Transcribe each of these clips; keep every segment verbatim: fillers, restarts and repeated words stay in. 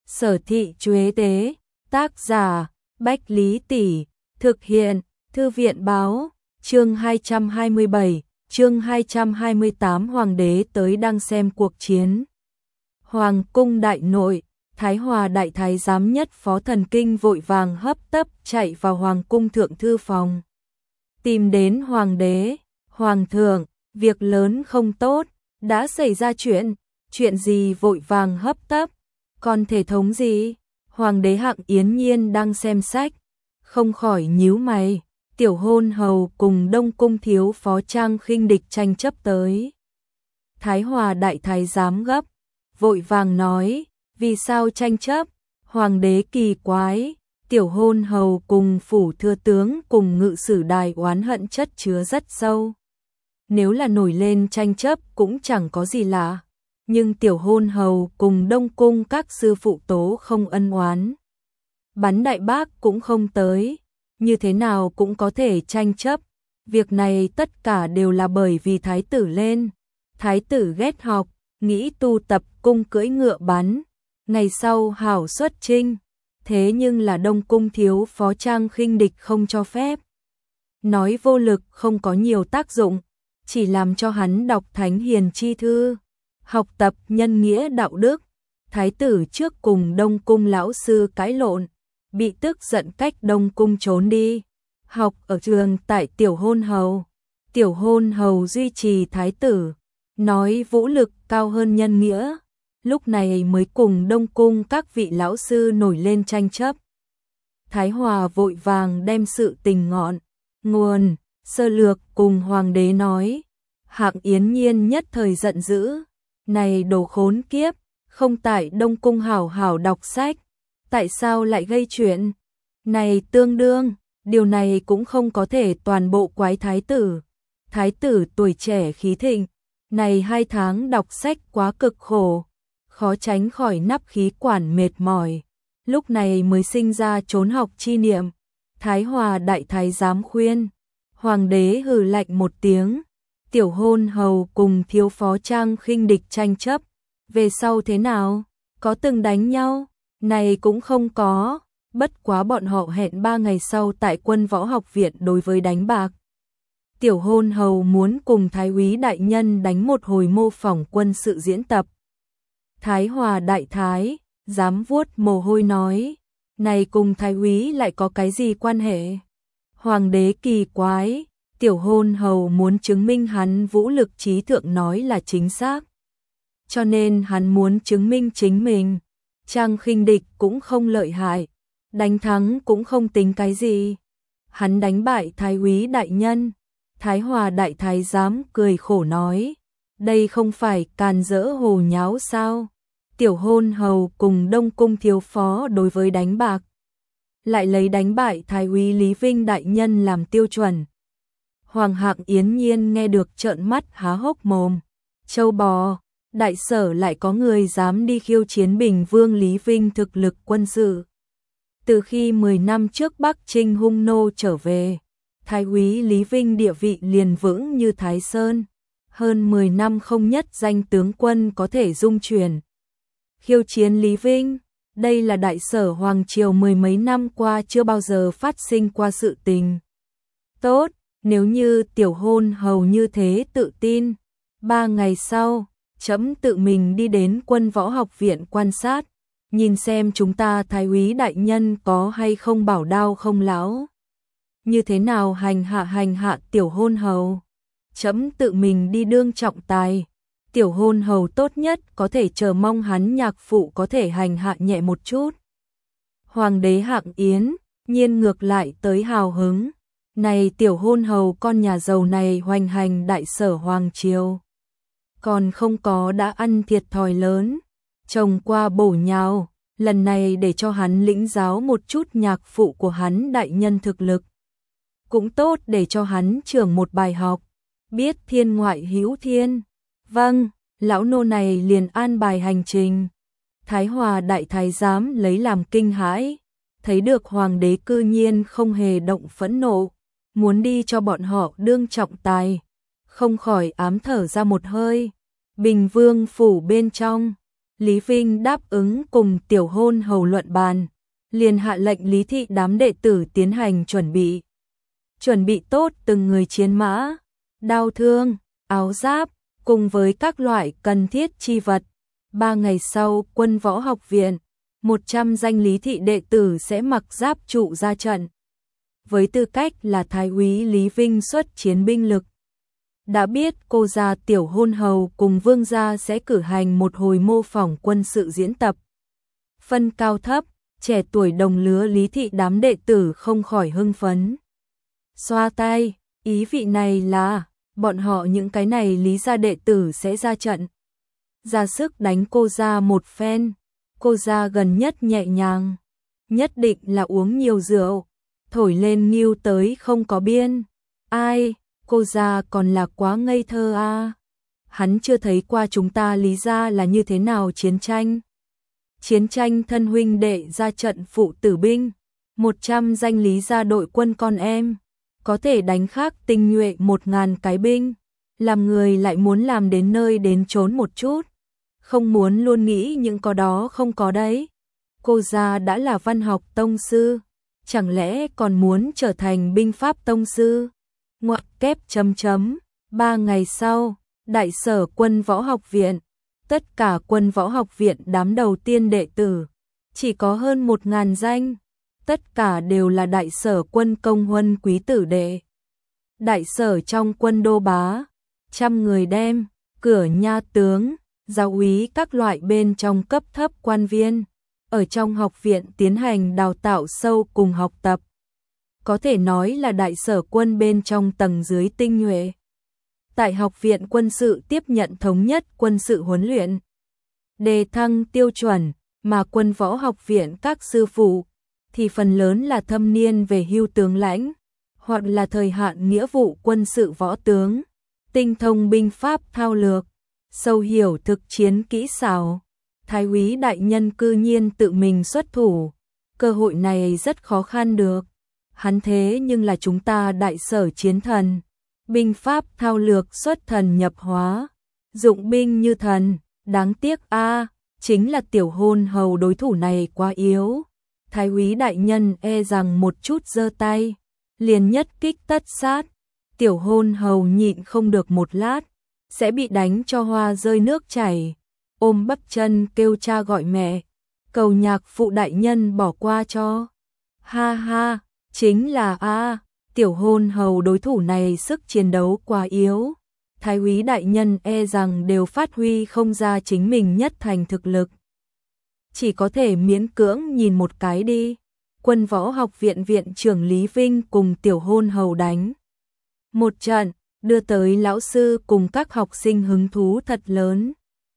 Sở Thị Chuế Tế, tác giả, Bách Lý Tỷ, thực hiện, Thư viện Báo, chương hai trăm hai mươi bảy, chương hai trăm hai mươi tám Hoàng đế tới đang xem cuộc chiến. Hoàng cung đại nội, Thái Hòa đại thái giám nhất Phó Thần Kinh vội vàng hấp tấp chạy vào Hoàng cung thượng thư phòng. Tìm đến Hoàng đế, Hoàng thượng, việc lớn không tốt, đã xảy ra chuyện, chuyện gì vội vàng hấp tấp, còn thể thống gì? Hoàng đế Hạng Yến Nhiên đang xem sách, không khỏi nhíu mày, Tiểu Hôn Hầu cùng Đông Cung thiếu phó Trang Khinh Địch tranh chấp tới. Thái Hòa đại thái giám gấp, vội vàng nói, vì sao tranh chấp? Hoàng đế kỳ quái, Tiểu Hôn Hầu cùng phủ thừa tướng cùng ngự sử đài oán hận chất chứa rất sâu. Nếu là nổi lên tranh chấp cũng chẳng có gì lạ, nhưng Tiểu Hôn Hầu cùng Đông Cung các sư phụ tố không ân oán. Bắn đại bác cũng không tới, như thế nào cũng có thể tranh chấp. Việc này tất cả đều là bởi vì thái tử lên. Thái tử ghét học, nghĩ tu tập cung cưỡi ngựa bắn, ngày sau hảo xuất chinh. Thế nhưng là Đông Cung thiếu phó Trang Khinh Địch không cho phép. Nói vô lực không có nhiều tác dụng, chỉ làm cho hắn đọc thánh hiền chi thư, học tập nhân nghĩa đạo đức. Thái tử trước cùng Đông Cung lão sư cãi lộn, bị tức giận cách Đông Cung trốn đi, học ở trường tại Tiểu Hôn Hầu. Tiểu Hôn Hầu duy trì thái tử, nói vũ lực cao hơn nhân nghĩa, lúc này mới cùng Đông Cung các vị lão sư nổi lên tranh chấp. Thái Hòa vội vàng đem sự tình ngọn, nguồn, sơ lược cùng Hoàng đế nói. Hạng Yến Nhiên nhất thời giận dữ, này đồ khốn kiếp, không tại Đông Cung hảo hảo đọc sách, tại sao lại gây chuyện? Này tương đương, điều này cũng không có thể toàn bộ quái thái tử. Thái tử tuổi trẻ khí thịnh, này hai tháng đọc sách quá cực khổ, khó tránh khỏi nắp khí quản mệt mỏi, lúc này mới sinh ra trốn học chi niệm. Thái Hòa đại thái giám khuyên, Hoàng đế hừ lạnh một tiếng. Tiểu Hôn Hầu cùng thiếu phó Trang Khinh Địch tranh chấp, về sau thế nào? Có từng đánh nhau? Này cũng không có, bất quá bọn họ hẹn ba ngày sau tại Quân Võ Học Viện đối với đánh bạc. Tiểu Hôn Hầu muốn cùng Thái úy đại nhân đánh một hồi mô phỏng quân sự diễn tập. Thái Hòa đại thái giám vuốt mồ hôi nói, này cùng Thái úy lại có cái gì quan hệ? Hoàng đế kỳ quái, Tiểu Hôn Hầu muốn chứng minh hắn vũ lực trí thượng nói là chính xác, cho nên hắn muốn chứng minh chính mình. Trang Khinh Địch cũng không lợi hại, đánh thắng cũng không tính cái gì. Hắn đánh bại Thái úy đại nhân. Thái Hòa đại thái giám cười khổ nói, đây không phải càn rỡ hồ nháo sao? Tiểu Hôn Hầu cùng Đông Cung thiếu phó đối với đánh bạc, lại lấy đánh bại Thái úy Lý Vinh đại nhân làm tiêu chuẩn. Hoàng Hạng Yến Nhiên nghe được trợn mắt há hốc mồm. Châu bò, đại sở lại có người dám đi khiêu chiến Bình Vương Lý Vinh thực lực quân sự. Từ khi mười năm trước Bắc Trinh hung nô trở về, Thái úy Lý Vinh địa vị liền vững như Thái Sơn. Hơn mười năm không nhất danh tướng quân có thể dung chuyển. Khiêu chiến Lý Vinh, đây là đại sở Hoàng Triều mười mấy năm qua chưa bao giờ phát sinh qua sự tình. Tốt, nếu như Tiểu Hôn Hầu như thế tự tin, ba ngày sau, trẫm tự mình đi đến Quân Võ Học Viện quan sát, nhìn xem chúng ta Thái úy đại nhân có hay không bảo đao không lão. Như thế nào hành hạ hành hạ Tiểu Hôn Hầu? Trẫm tự mình đi đương trọng tài. Tiểu Hôn Hầu tốt nhất có thể chờ mong hắn nhạc phụ có thể hành hạ nhẹ một chút. Hoàng đế Hạng Yến Nhiên ngược lại tới hào hứng. Này Tiểu Hôn Hầu con nhà giàu này hoành hành đại sở Hoàng Triều, còn không có đã ăn thiệt thòi lớn, chồng qua bổ nhào, lần này để cho hắn lĩnh giáo một chút nhạc phụ của hắn đại nhân thực lực. Cũng tốt để cho hắn trưởng một bài học, biết thiên ngoại hữu thiên. Vâng, lão nô này liền an bài hành trình. Thái Hòa đại thái giám lấy làm kinh hãi, thấy được Hoàng đế cư nhiên không hề động phẫn nộ, muốn đi cho bọn họ đương trọng tài, không khỏi ám thở ra một hơi. Bình Vương phủ bên trong, Lý Vinh đáp ứng cùng tiểu hôn hầu luận bàn, liền hạ lệnh Lý thị đám đệ tử tiến hành chuẩn bị. Chuẩn bị tốt từng người chiến mã, đao thương, áo giáp, cùng với các loại cần thiết chi vật. Ba ngày sau, Quân Võ Học viện, một trăm danh Lý thị đệ tử sẽ mặc giáp trụ ra trận. Với tư cách là Thái úy Lý Vinh xuất chiến binh lực. Đã biết cô gia tiểu hôn hầu cùng vương gia sẽ cử hành một hồi mô phỏng quân sự diễn tập. Phân cao thấp, trẻ tuổi đồng lứa Lý thị đám đệ tử không khỏi hưng phấn. Xoa tay, ý vị này là, bọn họ những cái này Lý gia đệ tử sẽ ra trận. Ra sức đánh cô gia một phen, cô gia gần nhất nhẹ nhàng. Nhất định là uống nhiều rượu, thổi lên nghiêu tới không có biên. Ai, cô gia còn là quá ngây thơ a. Hắn chưa thấy qua chúng ta Lý gia là như thế nào chiến tranh. Chiến tranh thân huynh đệ ra trận phụ tử binh, một trăm danh Lý gia đội quân con em, có thể đánh khác tinh nhuệ một ngàn cái binh, làm người lại muốn làm đến nơi đến chốn một chút, không muốn luôn nghĩ những có đó không có đấy. Cô gia đã là văn học tông sư, chẳng lẽ còn muốn trở thành binh pháp tông sư? Ngoặc kép chấm chấm, ba ngày sau, đại sở Quân Võ Học viện, tất cả Quân Võ Học viện đám đầu tiên đệ tử, chỉ có hơn một ngàn danh, tất cả đều là đại sở quân công huân quý tử đệ. Đại sở trong quân đô bá, trăm người đem, cửa nha tướng, giáo úy các loại bên trong cấp thấp quan viên, ở trong học viện tiến hành đào tạo sâu cùng học tập. Có thể nói là đại sở quân bên trong tầng dưới tinh nhuệ. Tại học viện quân sự tiếp nhận thống nhất quân sự huấn luyện, đề thăng tiêu chuẩn, mà Quân Võ Học viện các sư phụ thì phần lớn là thâm niên về hưu tướng lãnh, hoặc là thời hạn nghĩa vụ quân sự võ tướng, tinh thông binh pháp thao lược, sâu hiểu thực chiến kỹ xảo. Thái úy đại nhân cư nhiên tự mình xuất thủ, cơ hội này rất khó khăn được. Hắn thế nhưng là chúng ta đại sở chiến thần, binh pháp thao lược xuất thần nhập hóa, dụng binh như thần, đáng tiếc a, chính là tiểu hôn hầu đối thủ này quá yếu. Thái úy đại nhân e rằng một chút giơ tay, liền nhất kích tất sát, tiểu hôn hầu nhịn không được một lát, sẽ bị đánh cho hoa rơi nước chảy, ôm bắp chân kêu cha gọi mẹ, cầu nhạc phụ đại nhân bỏ qua cho. Ha ha, chính là a, tiểu hôn hầu đối thủ này sức chiến đấu quá yếu, thái úy đại nhân e rằng đều phát huy không ra chính mình nhất thành thực lực. Chỉ có thể miễn cưỡng nhìn một cái đi. Quân Võ Học viện viện trưởng Lý Vinh cùng tiểu hôn hầu đánh một trận, đưa tới lão sư cùng các học sinh hứng thú thật lớn.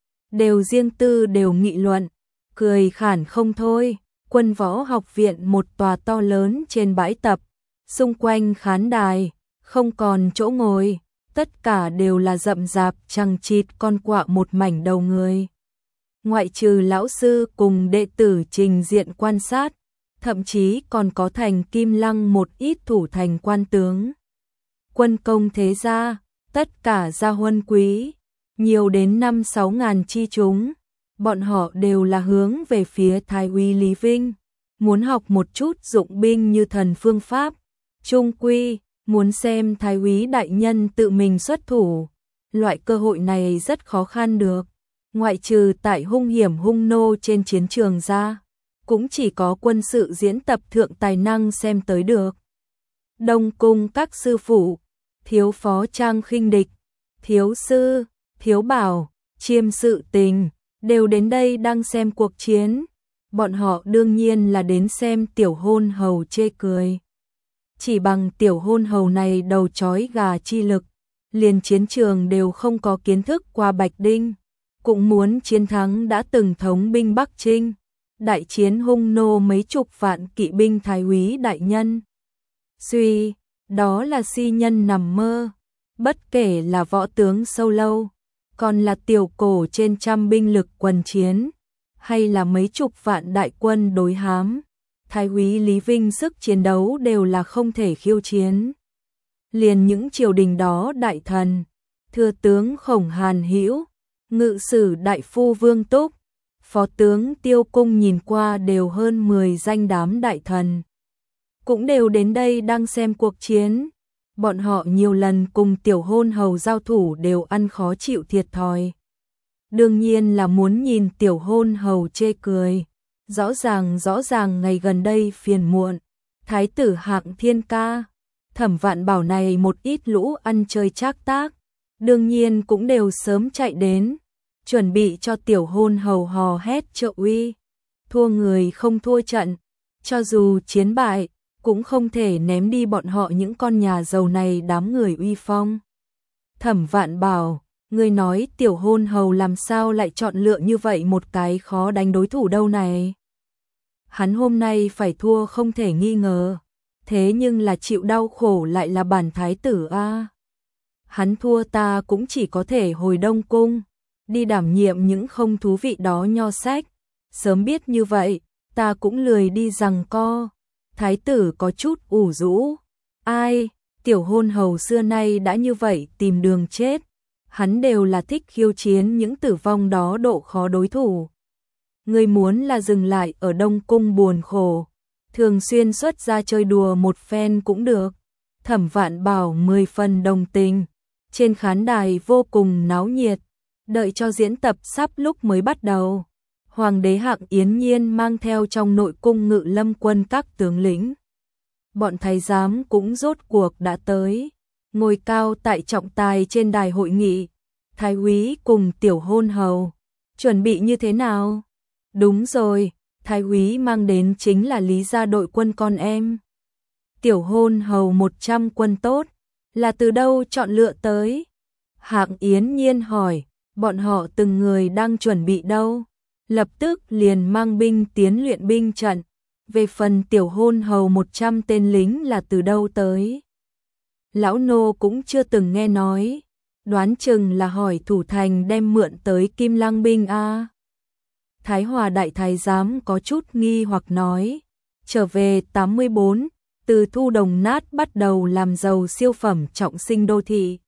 Đều riêng tư đều nghị luận, cười khản không thôi. Quân Võ Học viện một tòa to lớn trên bãi tập, xung quanh khán đài, không còn chỗ ngồi, tất cả đều là rậm rạp chằng chịt con quạ một mảnh đầu người. Ngoại trừ lão sư cùng đệ tử trình diện quan sát, thậm chí còn có thành Kim Lăng một ít thủ thành quan tướng. Quân công thế gia, tất cả gia huân quý, nhiều đến năm sáu ngàn chi chúng, bọn họ đều là hướng về phía Thái úy Lý Vinh, muốn học một chút dụng binh như thần phương pháp, trung quy, muốn xem Thái úy đại nhân tự mình xuất thủ, loại cơ hội này rất khó khăn được. Ngoại trừ tại hung hiểm hung nô trên chiến trường ra, cũng chỉ có quân sự diễn tập thượng tài năng xem tới được. Đông cung các sư phụ, thiếu phó trang khinh địch, thiếu sư, thiếu bảo, chiêm sự tình, đều đến đây đang xem cuộc chiến. Bọn họ đương nhiên là đến xem tiểu hôn hầu chê cười. Chỉ bằng tiểu hôn hầu này đầu chói gà chi lực, liền chiến trường đều không có kiến thức qua Bạch Đinh, cũng muốn chiến thắng đã từng thống binh Bắc Trinh, đại chiến hung nô mấy chục vạn kỵ binh thái úy đại nhân. Suy, đó là si nhân nằm mơ, bất kể là võ tướng sâu lâu, còn là tiểu cổ trên trăm binh lực quần chiến, hay là mấy chục vạn đại quân đối hám, thái úy Lý Vinh sức chiến đấu đều là không thể khiêu chiến. Liền những triều đình đó đại thần, thừa tướng Khổng Hàn Hữu, ngự sử đại phu Vương Túc, phó tướng Tiêu Cung nhìn qua đều hơn mười danh đám đại thần. Cũng đều đến đây đang xem cuộc chiến. Bọn họ nhiều lần cùng tiểu hôn hầu giao thủ đều ăn khó chịu thiệt thòi. Đương nhiên là muốn nhìn tiểu hôn hầu chê cười. Rõ ràng rõ ràng ngày gần đây phiền muộn. Thái tử Hạng Thiên ca, Thẩm Vạn Bảo này một ít lũ ăn chơi trác tác. Đương nhiên cũng đều sớm chạy đến. Chuẩn bị cho tiểu hôn hầu hò hét trợ uy. Thua người không thua trận. Cho dù chiến bại, cũng không thể ném đi bọn họ những con nhà giàu này đám người uy phong. Thẩm Vạn Bảo, ngươi nói tiểu hôn hầu làm sao lại chọn lựa như vậy một cái khó đánh đối thủ đâu này. Hắn hôm nay phải thua không thể nghi ngờ, thế nhưng là chịu đau khổ lại là bản thái tử a. Hắn thua ta cũng chỉ có thể hồi Đông Cung, đi đảm nhiệm những không thú vị đó nho sách. Sớm biết như vậy, ta cũng lười đi giằng co. Thái tử có chút ủ rũ. Ai, tiểu hôn hầu xưa nay đã như vậy tìm đường chết. Hắn đều là thích khiêu chiến những tử vong đó độ khó đối thủ. Người muốn là dừng lại ở Đông Cung buồn khổ, thường xuyên xuất ra chơi đùa một phen cũng được. Thẩm Vạn Bảo mười phần đồng tình. Trên khán đài vô cùng náo nhiệt. Đợi cho diễn tập sắp lúc mới bắt đầu, Hoàng đế Hạng Yến Nhiên mang theo trong nội cung Ngự Lâm quân các tướng lĩnh. Bọn thái giám cũng rốt cuộc đã tới, ngồi cao tại trọng tài trên đài hội nghị. Thái úy cùng tiểu hôn hầu, chuẩn bị như thế nào? Đúng rồi, thái úy mang đến chính là Lý gia đội quân con em. Tiểu hôn hầu một trăm quân tốt, là từ đâu chọn lựa tới? Hạng Yến Nhiên hỏi, bọn họ từng người đang chuẩn bị đâu? Lập tức liền mang binh tiến luyện binh trận. Về phần tiểu hôn hầu một trăm tên lính là từ đâu tới? Lão nô cũng chưa từng nghe nói, đoán chừng là hỏi thủ thành đem mượn tới Kim Lăng binh a. Thái Hòa đại thái giám có chút nghi hoặc nói, trở về tám mươi bốn, từ thu đồng nát bắt đầu làm giàu siêu phẩm trọng sinh đô thị.